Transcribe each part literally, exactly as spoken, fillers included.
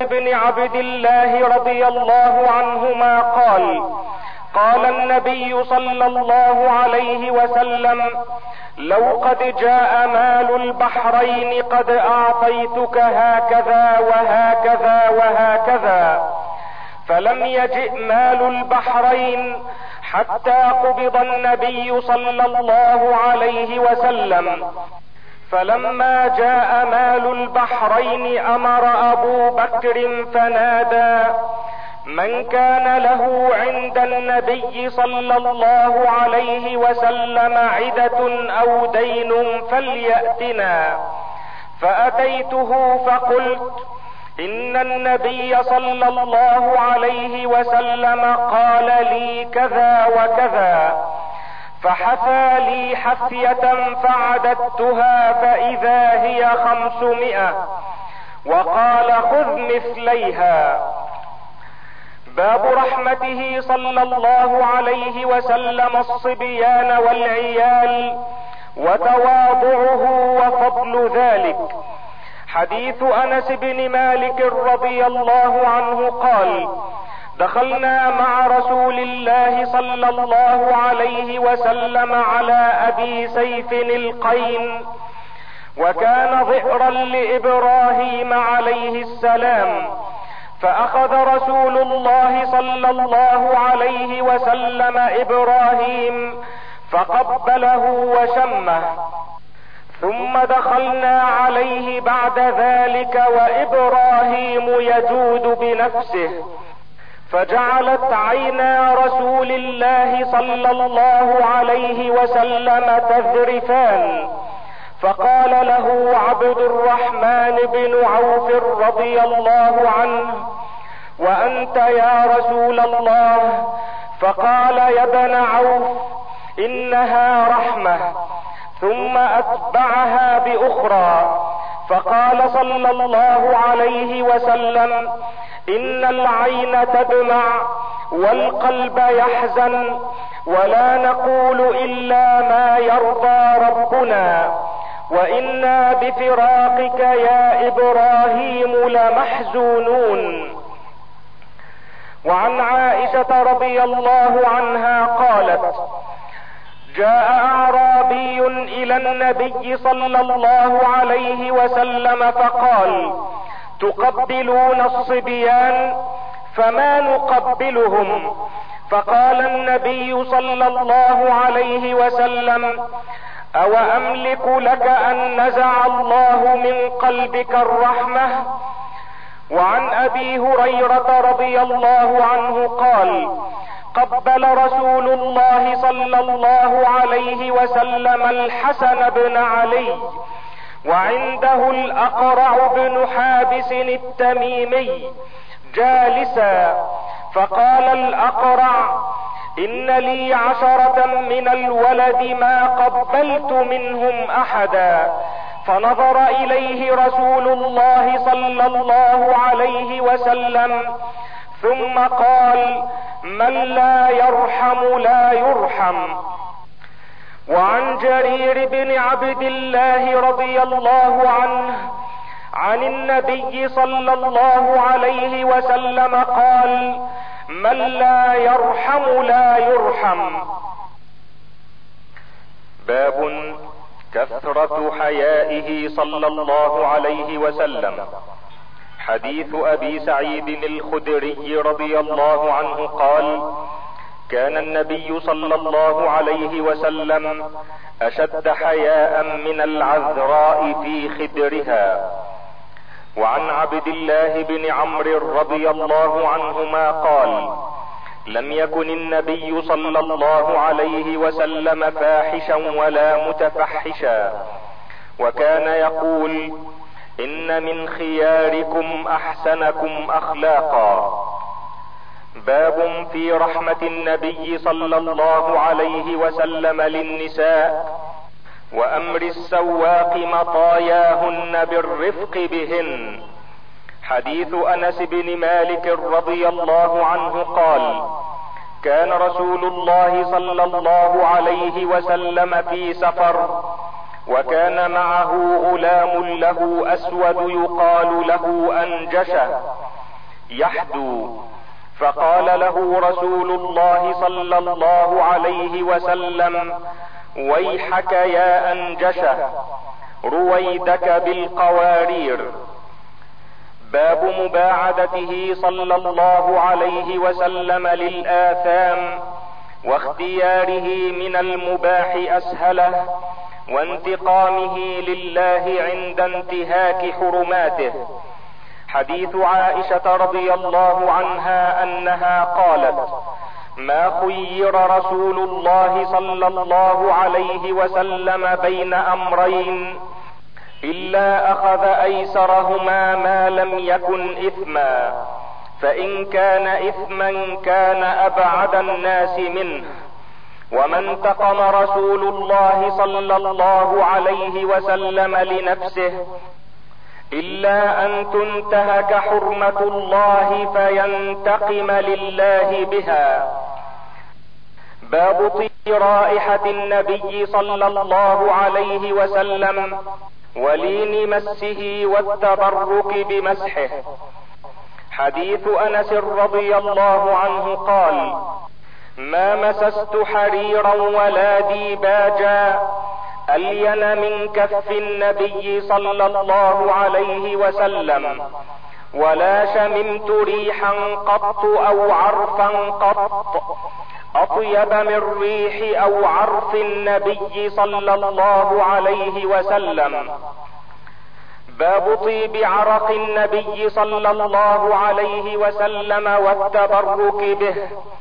بن عبد الله رضي الله عنهما قال: قال النبي صلى الله عليه وسلم: لو قد جاء مال البحرين قد اعطيتك هكذا وهكذا وهكذا، فلم يجئ مال البحرين حتى قبض النبي صلى الله عليه وسلم. فلما جاء مال البحرين امر ابو بكر فنادى: من كان له عند النبي صلى الله عليه وسلم عدة او دين فليأتنا. فأتيته فقلت: ان النبي صلى الله عليه وسلم قال لي كذا وكذا، فحثى لي حثية فعددتها فإذا هي خمسمائة، وقال: خذ مثليها. باب رحمته صلى الله عليه وسلم الصبيان والعيال وتواضعه وفضل ذلك. حديث انس بن مالك رضي الله عنه قال: دخلنا مع رسول الله صلى الله عليه وسلم على ابي سيف القين، وكان ظئرا لابراهيم عليه السلام، فاخذ رسول الله صلى الله عليه وسلم ابراهيم فقبله وشمه، ثم دخلنا عليه بعد ذلك وابراهيم يجود بنفسه، فجعلت عينا رسول الله صلى الله عليه وسلم تذرفان، فقال له عبد الرحمن بن عوف رضي الله عنه: وانت يا رسول الله؟ فقال: يا ابن عوف، انها رحمة. ثم اتبعها باخرى، فقال صلى الله عليه وسلم: ان العين تدمع والقلب يحزن، ولا نقول الا ما يرضى ربنا، وانا بفراقك يا ابراهيم لمحزونون. وعن عائشة رضي الله عنها قالت: جاء اعرابي الى النبي صلى الله عليه وسلم فقال: تقبلون الصبيان؟ فما نقبلهم. فقال النبي صلى الله عليه وسلم: او املك لك ان نزع الله من قلبك الرحمة؟ وعن ابي هريرة رضي الله عنه قال: قبل رسول الله صلى الله عليه وسلم الحسن بن علي، وعنده الاقرع بن حابس التميمي جالسا، فقال الاقرع: ان لي عشرة من الولد ما قبلت منهم احدا. فنظر اليه رسول الله صلى الله عليه وسلم ثم قال: من لا يرحم لا يرحم. وعن جرير بن عبد الله رضي الله عنه عن النبي صلى الله عليه وسلم قال: من لا يرحم لا يرحم. باب كثرة حيائه صلى الله عليه وسلم. حديث ابي سعيد الخدري رضي الله عنه قال: كان النبي صلى الله عليه وسلم اشد حياء من العذراء في خدرها. وعن عبد الله بن عمرو رضي الله عنهما قال: لم يكن النبي صلى الله عليه وسلم فاحشا ولا متفحشا، وكان يقول: ان من خياركم احسنكم اخلاقا. باب في رحمة النبي صلى الله عليه وسلم للنساء، وامر السواق مطاياهن بالرفق بهن. حديث انس بن مالك رضي الله عنه قال: كان رسول الله صلى الله عليه وسلم في سفر، وكان معه غلام له اسود يقال له انجشه، يحدو، فقال له رسول الله صلى الله عليه وسلم: ويحك يا أنجشة، رويدك بالقوارير. باب مباعدته صلى الله عليه وسلم للآثام، واختياره من المباح أسهله، وانتقامه لله عند انتهاك حرماته. حديث عائشة رضي الله عنها أنها قالت: ما خير رسول الله صلى الله عليه وسلم بين أمرين إلا أخذ أيسرهما ما لم يكن إثما، فإن كان إثما كان أبعد الناس منه. وما انتقم رسول الله صلى الله عليه وسلم لنفسه إلا أن تنتهك حرمة الله فينتقم لله بها. باب طيب رائحة النبي صلى الله عليه وسلم ولين مسه والتبرك بمسحه. حديث أنس رضي الله عنه قال: ما مسست حريرا ولا ديباجا ألين من كف النبي صلى الله عليه وسلم، ولا شممت ريحا قط أو عرفا قط أطيب من ريح أو عرف النبي صلى الله عليه وسلم. باب طيب عرق النبي صلى الله عليه وسلم والتبرك به.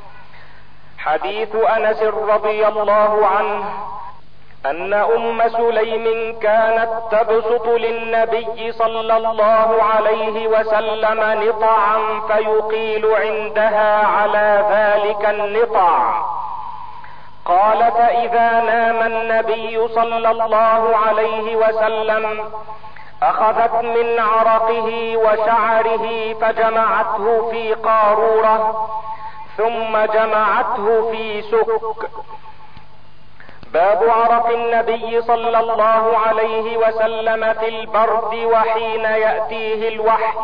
حديث أنس رضي الله عنه أن أم سليم كانت تبسط للنبي صلى الله عليه وسلم نطعا فيقيل عندها على ذلك النطع. قال: فإذا نام النبي صلى الله عليه وسلم أخذت من عرقه وشعره فجمعته في قارورة ثم جمعته في سك. باب عرق النبي صلى الله عليه وسلم في البرد وحين يأتيه الوحي.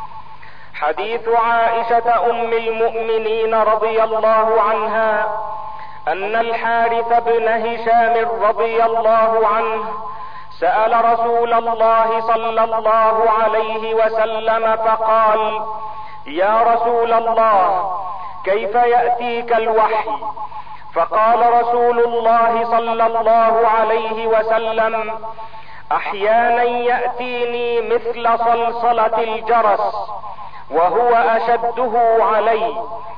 حديث عائشة أم المؤمنين رضي الله عنها أن الحارث بن هشام رضي الله عنه سأل رسول الله صلى الله عليه وسلم فقال: يا رسول الله، كيف يأتيك الوحي؟ فقال رسول الله صلى الله عليه وسلم: احيانا يأتيني مثل صلصلة الجرس وهو اشده علي،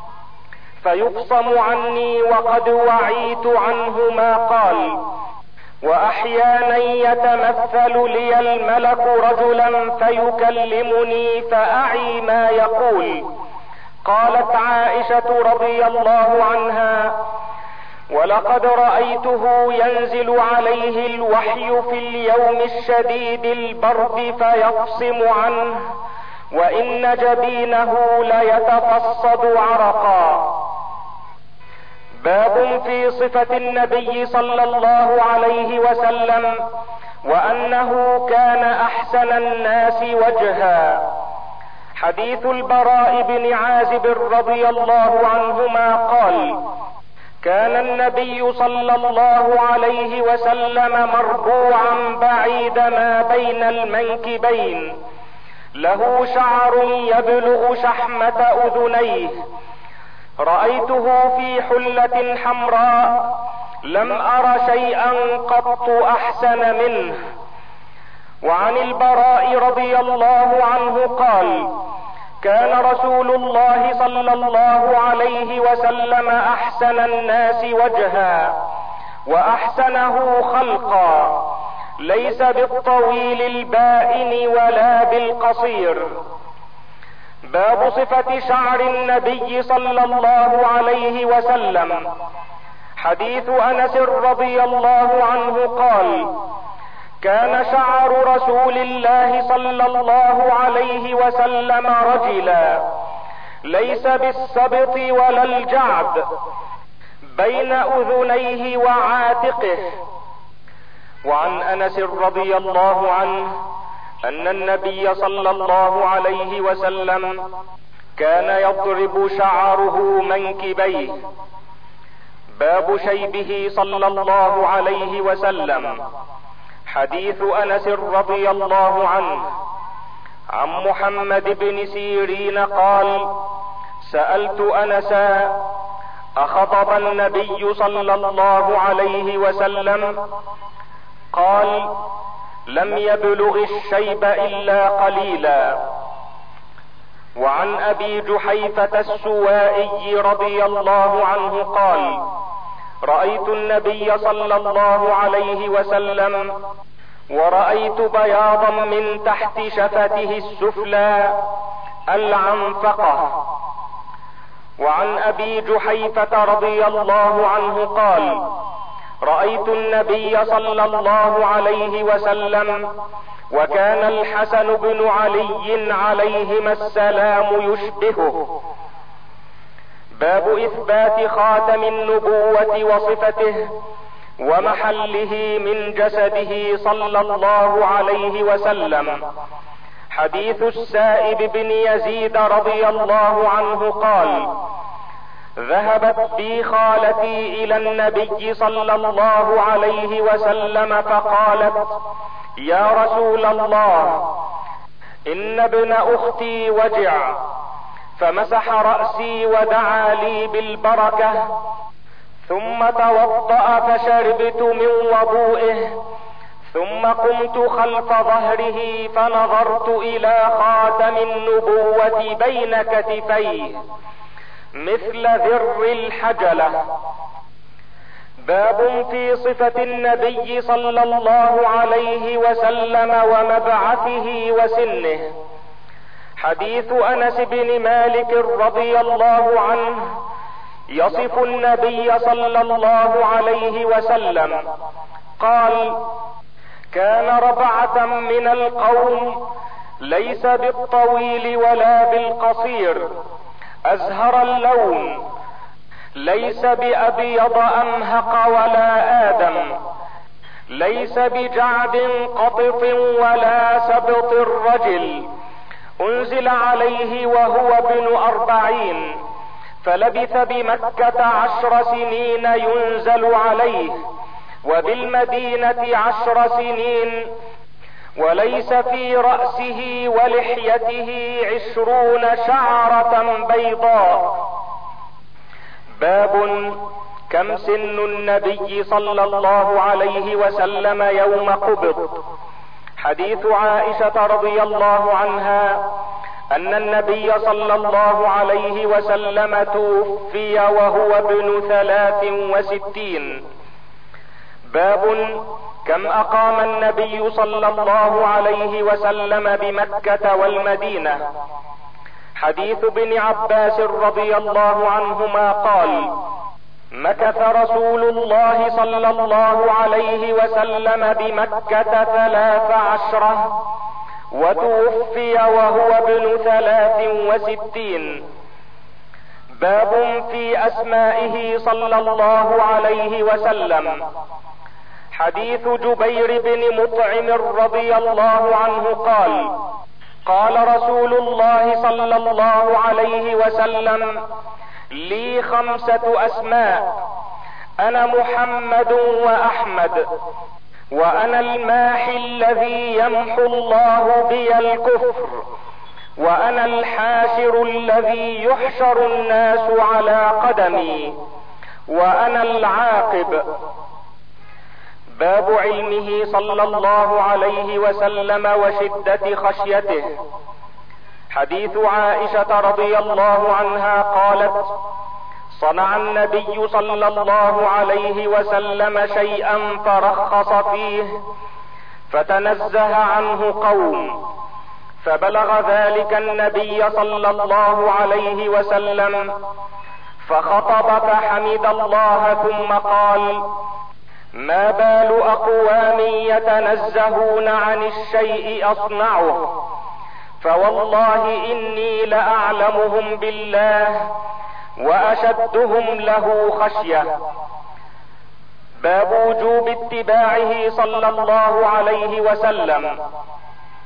فيقصم عني وقد وعيت عنه ما قال، واحيانا يتمثل لي الملك رجلا فيكلمني فاعي ما يقول. قالت عائشة رضي الله عنها: ولقد رأيته ينزل عليه الوحي في اليوم الشديد البرد فيقصم عنه، وإن جبينه ليتفصد عرقا. باب في صفة النبي صلى الله عليه وسلم وأنه كان أحسن الناس وجها. حديث البراء بن عازب رضي الله عنهما قال: كان النبي صلى الله عليه وسلم مربوعا بعيد ما بين المنكبين، له شعر يبلغ شحمة أذنيه، رأيته في حلة حمراء لم أر شيئا قط أحسن منه. وعن البراء رضي الله عنه قال: كان رسول الله صلى الله عليه وسلم احسن الناس وجها واحسنه خلقا، ليس بالطويل البائن ولا بالقصير. باب صفة شعر النبي صلى الله عليه وسلم. حديث انس رضي الله عنه قال: كان شعر رسول الله صلى الله عليه وسلم رجلا، ليس بالسبط ولا الجعد، بين اذنيه وعاتقه. وعن انس رضي الله عنه ان النبي صلى الله عليه وسلم كان يضرب شعره منكبيه. باب شيبه صلى الله عليه وسلم. حديث انس رضي الله عنه عن محمد بن سيرين قال: سألت انسا: اخطب النبي صلى الله عليه وسلم؟ قال: لم يبلغ الشيب الا قليلا. وعن ابي جحيفة السوائي رضي الله عنه قال: رأيت النبي صلى الله عليه وسلم ورأيت بياضا من تحت شفته السفلى العنفقة. وعن ابي جحيفة رضي الله عنه قال: رأيت النبي صلى الله عليه وسلم وكان الحسن بن علي عليهما السلام يشبهه. باب اثبات خاتم النبوة وصفته ومحله من جسده صلى الله عليه وسلم. حديث السائب بن يزيد رضي الله عنه قال: ذهبت بي خالتي الى النبي صلى الله عليه وسلم فقالت: يا رسول الله، ان ابن اختي وجع، فمسح رأسي ودعا لي بالبركة، ثم توضأ فشربت من وضوئه، ثم قمت خلف ظهره فنظرت الى خاتم النبوة بين كتفيه مثل ذر الحجلة. باب في صفة النبي صلى الله عليه وسلم ومبعثه وسنه. حديث انس بن مالك رضي الله عنه يصف النبي صلى الله عليه وسلم قال: كان ربعة من القوم، ليس بالطويل ولا بالقصير، ازهر اللون، ليس بابيض امهق ولا ادم، ليس بجعد قطط ولا سبط الرجل، انزل عليه وهو ابن اربعين، فلبث بمكة عشر سنين ينزل عليه، وبالمدينة عشر سنين، وليس في رأسه ولحيته عشرون شعرة بيضاء. باب كم سن النبي صلى الله عليه وسلم يوم قبض. حديث عائشة رضي الله عنها ان النبي صلى الله عليه وسلم توفي وهو ابن ثلاث وستين. باب كم اقام النبي صلى الله عليه وسلم بمكة والمدينة. حديث ابن عباس رضي الله عنهما قال: مكث رسول الله صلى الله عليه وسلم بمكة ثلاث عشرة، وتوفي وهو ابن ثلاث وستين. باب في اسمائه صلى الله عليه وسلم. حديث جبير بن مطعم رضي الله عنه قال: قال رسول الله صلى الله عليه وسلم: لي خمسة اسماء، انا محمد واحمد، وانا الماحي الذي يمحو الله بي الكفر، وانا الحاشر الذي يحشر الناس على قدمي، وانا العاقب. باب علمه صلى الله عليه وسلم وشدة خشيته. حديث عائشة رضي الله عنها قالت: صنع النبي صلى الله عليه وسلم شيئا فرخص فيه، فتنزه عنه قوم، فبلغ ذلك النبي صلى الله عليه وسلم، فخطب فحمد الله ثم قال: ما بال اقوام يتنزهون عن الشيء اصنعه، فوالله اني لاعلمهم بالله واشدهم له خشية. باب وجوب اتباعه صلى الله عليه وسلم.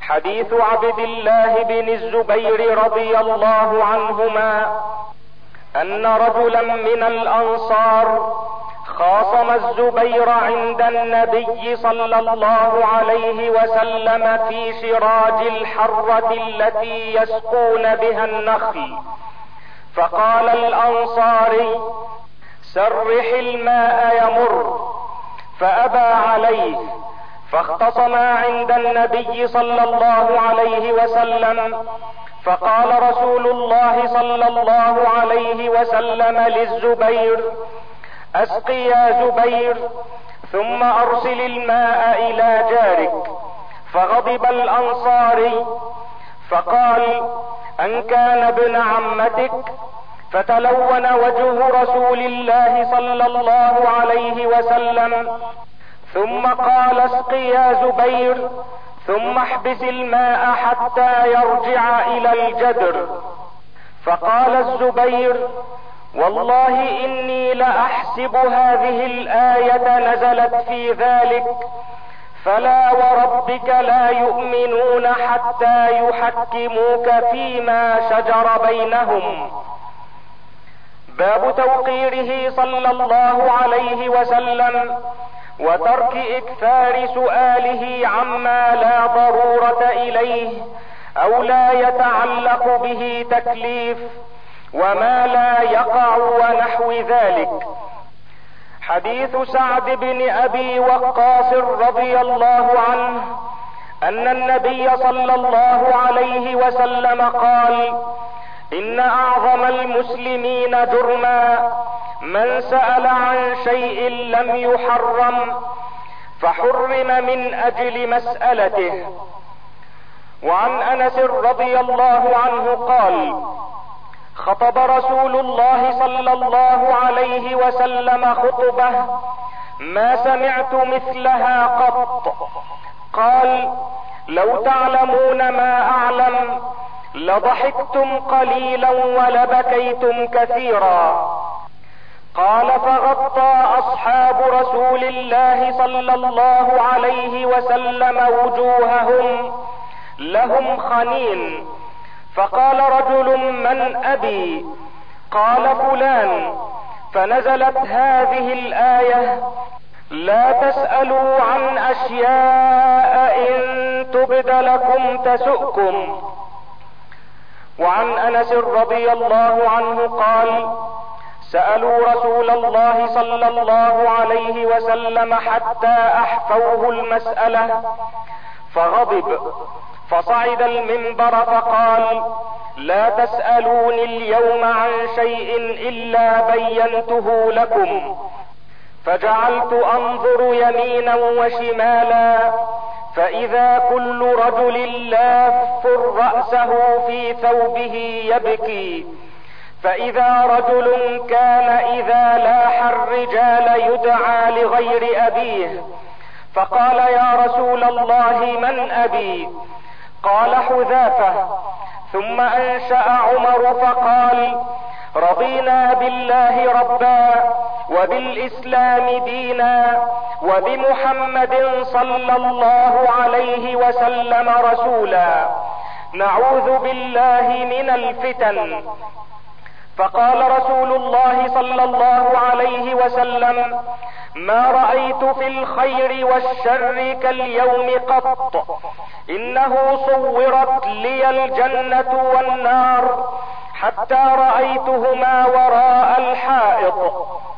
حديث عبد الله بن الزبير رضي الله عنهما ان رجلا من الانصار خاصم الزبير عند النبي صلى الله عليه وسلم في شراج الحرة التي يسقون بها النخل، فقال الانصاري: سرح الماء يمر، فابى عليه، فاختصما عند النبي صلى الله عليه وسلم، فقال رسول الله صلى الله عليه وسلم للزبير: اسق يا زبير، ثم ارسل الماء الى جارك. فغضب الانصاري فقال: ان كان ابن عمتك؟ فتلون وجه رسول الله صلى الله عليه وسلم، ثم قال: اسق يا زبير، ثم احبس الماء حتى يرجع الى الجدر. فقال الزبير: والله اني لاحسب هذه الآية نزلت في ذلك، فلا وربك لا يؤمنون حتى يحكموك فيما شجر بينهم. باب توقيره صلى الله عليه وسلم وترك اكثار سؤاله عما لا ضرورة اليه او لا يتعلق به تكليف، وما لا يقع ونحو ذلك. حديث سعد بن ابي وقاص رضي الله عنه ان النبي صلى الله عليه وسلم قال: ان اعظم المسلمين جرما من سأل عن شيء لم يحرم فحرم من اجل مسألته. وعن انس رضي الله عنه قال: خطب رسول الله صلى الله عليه وسلم خطبة ما سمعت مثلها قط. قال: لو تعلمون ما اعلم لضحكتم قليلا ولبكيتم كثيرا. قال: فغطى اصحاب رسول الله صلى الله عليه وسلم وجوههم لهم خنين، فقال رجل: من ابي؟ قال: فلان. فنزلت هذه الآية: لا تسألوا عن اشياء ان تبد لكم تسؤكم. وعن انس رضي الله عنه قال: سألوا رسول الله صلى الله عليه وسلم حتى احفوه المسألة فغضب، فصعد المنبر فقال: لا تسألوني اليوم عن شيء الا بينته لكم. فجعلت انظر يمينا وشمالا، فاذا كل رجل لاف رأسه في ثوبه يبكي، فاذا رجل كان اذا لاح الرجال يدعى لغير ابيه، فقال: يا رسول الله من ابي؟ قال: حذافة. ثم انشأ عمر فقال: رضينا بالله ربا وبالاسلام دينا وبمحمد صلى الله عليه وسلم رسولا، نعوذ بالله من الفتن. فقال رسول الله صلى الله عليه وسلم: ما رأيت في الخير والشر كاليوم قط، انه صورت لي الجنة والنار حتى رأيتهما وراء الحائط.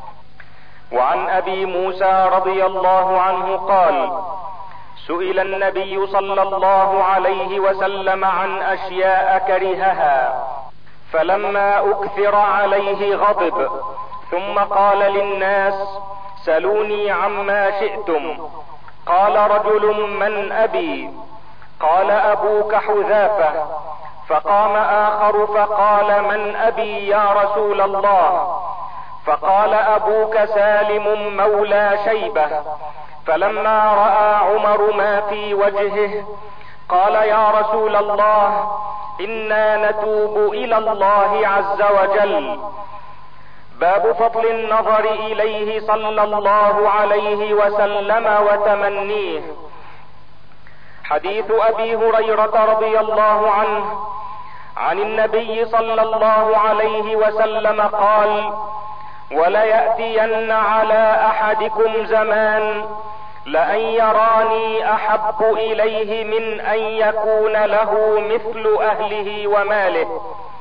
وعن ابي موسى رضي الله عنه قال: سئل النبي صلى الله عليه وسلم عن اشياء كرهها، فلما اكثر عليه غضب، ثم قال للناس: سلوني عما شئتم. قال رجل: من ابي؟ قال: ابوك حذافة. فقام اخر فقال: من ابي يا رسول الله؟ فقال: ابوك سالم مولى شيبة. فلما رأى عمر ما في وجهه قال: يا رسول الله، انا نتوب الى الله عز وجل. باب فضل النظر اليه صلى الله عليه وسلم وتمنيه. حديث ابي هريرة رضي الله عنه عن النبي صلى الله عليه وسلم قال: وليأتين على احدكم زمان لأن يراني احب اليه من ان يكون له مثل اهله وماله.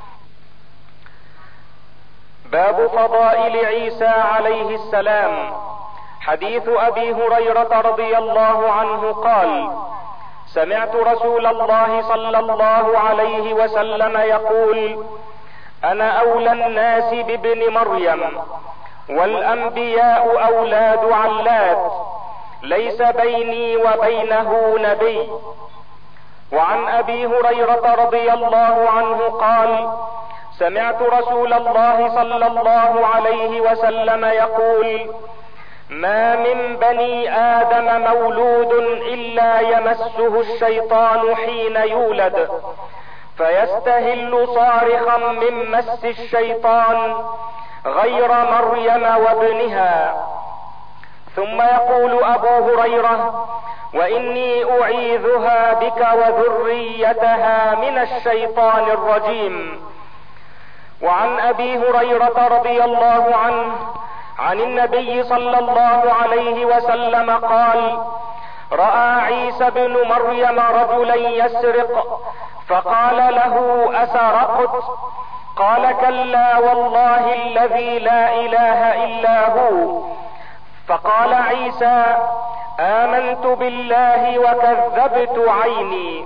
باب فضائل عيسى عليه السلام. حديث ابي هريرة رضي الله عنه قال: سمعت رسول الله صلى الله عليه وسلم يقول: انا اولى الناس بابن مريم، والانبياء اولاد علات، ليس بيني وبينه نبي. وعن ابي هريرة رضي الله عنه قال: سمعت رسول الله صلى الله عليه وسلم يقول: ما من بني ادم مولود الا يمسه الشيطان حين يولد، فيستهل صارخا من مس الشيطان غير مريم وابنها. ثم يقول ابو هريرة: واني اعيذها بك وذريتها من الشيطان الرجيم. وعن ابي هريرة رضي الله عنه عن النبي صلى الله عليه وسلم قال: رأى عيسى بن مريم رجلا يسرق، فقال له: أسرقت؟ قال: كلا والله الذي لا اله الا هو. فقال عيسى: آمنت بالله وكذبت عيني.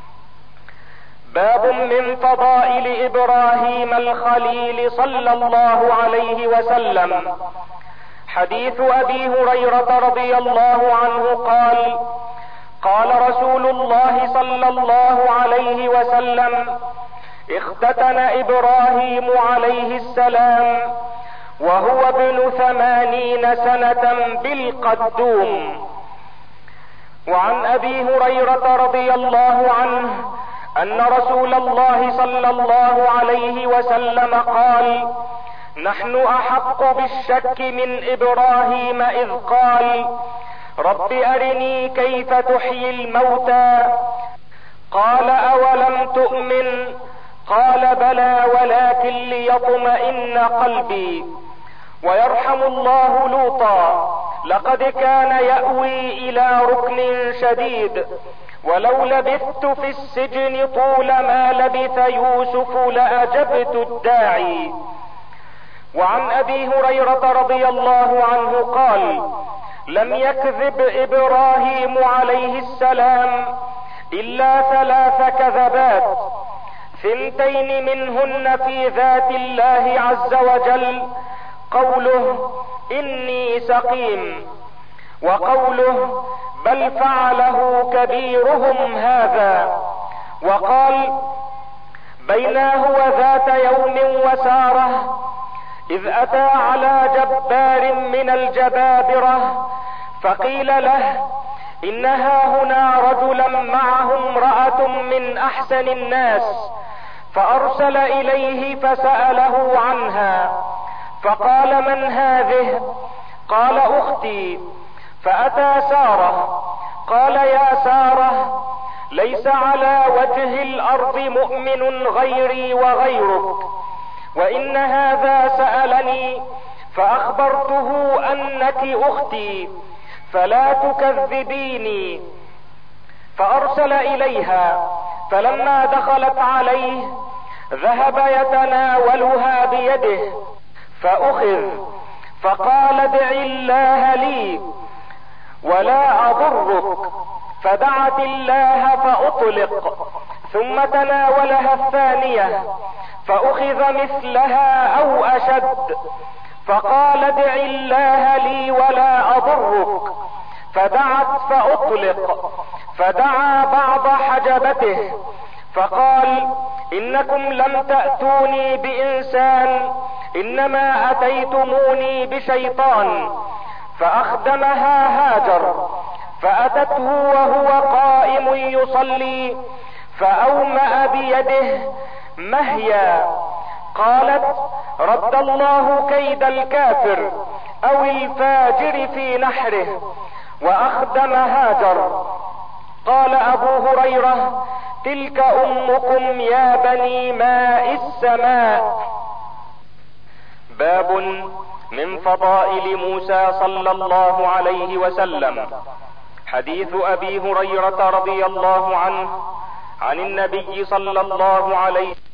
باب من فضائل ابراهيم الخليل صلى الله عليه وسلم. حديث ابي هريرة رضي الله عنه قال: قال رسول الله صلى الله عليه وسلم: اختتن ابراهيم عليه السلام وهو ابن ثمانين سنة بالقدوم. وعن ابي هريرة رضي الله عنه ان رسول الله صلى الله عليه وسلم قال: نحن احق بالشك من ابراهيم اذ قال: رب ارني كيف تحيي الموتى. قال: اولم تؤمن؟ قال: بلى ولكن ليطمئن قلبي. ويرحم الله لوطا، لقد كان يأوي الى ركن شديد، ولو لبثت في السجن طول ما لبث يوسف لأجبت الداعي. وعن ابي هريرة رضي الله عنه قال: لم يكذب ابراهيم عليه السلام الا ثلاث كذبات، ثنتين منهن في ذات الله عز وجل: قوله: اني سقيم، وقوله: بل فعله كبيرهم هذا، وقال: بينا هو ذات يوم وسارة اذ اتى على جبار من الجبابرة، فقيل له: انها هنا رجلا معه امرأة من احسن الناس، فارسل اليه فسأله عنها، فقال: من هذه؟ قال: اختي. فاتى سارة، قال: يا سارة، ليس على وجه الارض مؤمن غيري وغيرك، وان هذا سألني فاخبرته انك اختي، فلا تكذبيني. فارسل اليها، فلما دخلت عليه ذهب يتناولها بيده فاخذ، فقال: ادع الله لي ولا اضرك، فدعت الله فاطلق، ثم تناولها الثانية فاخذ مثلها او اشد، فقال: ادع الله لي ولا اضرك، فدعت فاطلق، فدعا بعض حجبته فقال: انكم لم تأتوني بانسان، انما اتيتموني بشيطان. فاخدمها هاجر، فاتته وهو قائم يصلي، فاومأ بيده مهيا. قالت: رد الله كيد الكافر او الفاجر في نحره. واخدم هاجر. قال ابو هريرة: تلك امكم يا بني ماء السماء. باب من فضائل موسى صلى الله عليه وسلم. حديث ابي هريرة رضي الله عنه عن النبي صلى الله عليه